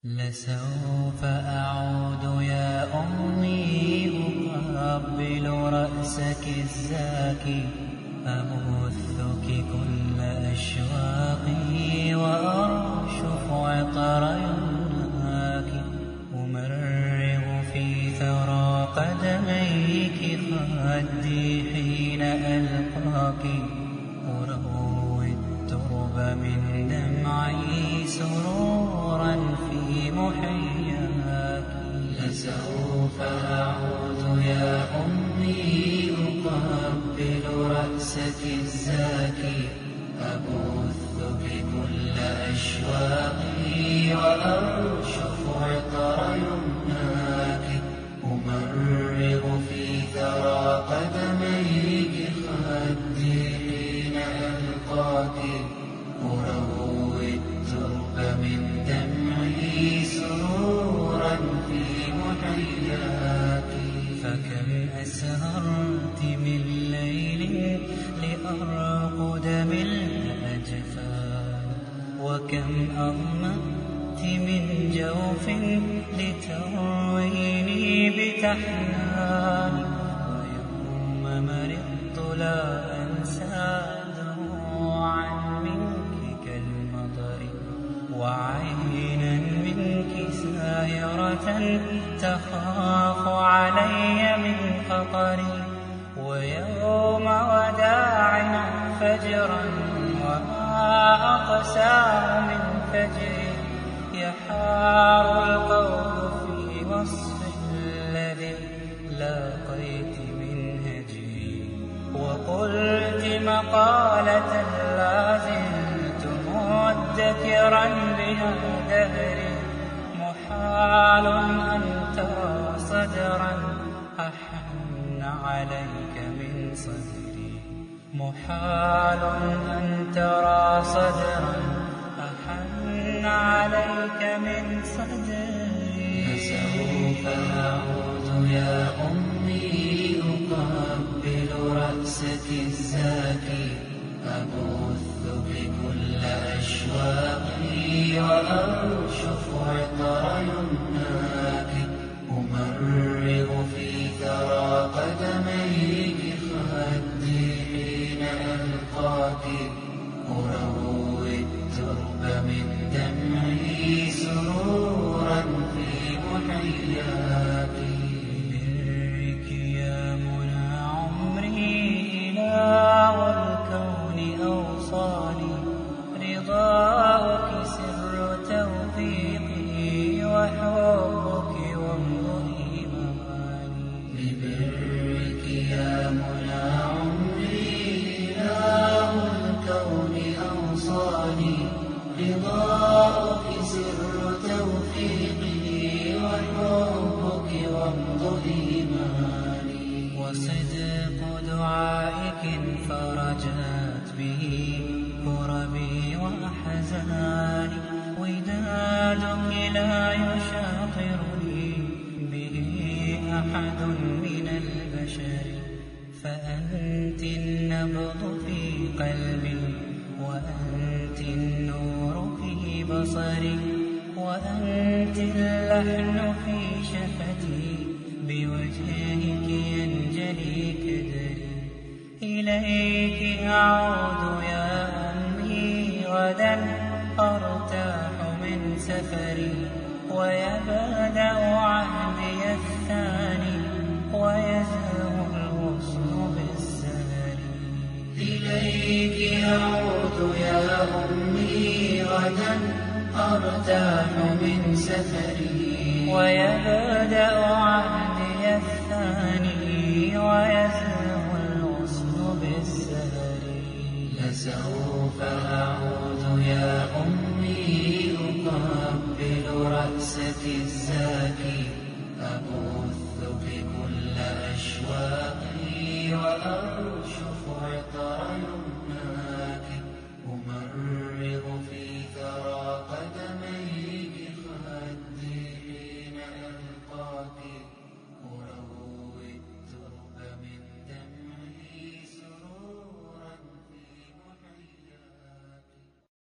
لسوف أعود يا أمي أقبل رأسك الزاكي، أبثك كل أشواقي وأرشف عطر يمناك، أمرغ في ثرى قدميك خدي حين ألقاك، أروي الترب من دمعي سرورا في محياك. لسوف أعود يا أمي أقبل رأسك الزاكي، أبثك كل أشواقي وأرشف عطر يمناك، أمرغ في ثرى قدميك خدي حين ألقاك، أروي الترب من دمعي سرورا في محياك. فكم أسهرت من ليل لأرقد من الأجفان، وكم أظمأت من جوف لترويني بتحنان، ويوم مرضت لا أنسى دموعا منك كالمطر، وعينا منك سائرة تخاف علي من خطري، ويوم وداعنا فجرا وما أقسى من فجري، يحار القول في وصف الذي لاقيت من هجري، وقلت مقالة لا زلت مدكرا بها دهري، محال أن ترى صدرا أحن عليك من صدري، محال أن ترى صدرا أحن عليك من صدري. فسوف أعود يا أمي أقبل رأسك الزاكي، أبثك كل أشواقي وأرشف عطر يمناك، أمرغ في ثرى قدميك خدي حين ألقاك، أروي الترب من دمعي سرورا في محياك. ببرك يا منى عمري إله الكون أوصاني، رضاك سر توفيقي وحبك وامض إيماني. ببرك يا منى عمري إله الكون أوصاني، رضاك سر توفيقي وحبك وامض إيماني. وصدق دعائك فرجت به كربي وأحزاني، ودادك لا يشاطرني به أحد من البشر، فأنت النبض في قلبي وأنت النور في بصري، وأنت اللحن في شفتي، بوجهك ينجلي كدري. إليك أعود يا أمي غدا أرتاح من سفري، ويبدأ عهدي الثاني ويزهو الغصن بالسهر. إليك أعود يا أمي غدا أرتاح من سفري، ويبدأ عهدي الثاني ويزهو الغصن بالسهر. لسوف أعود يا أمي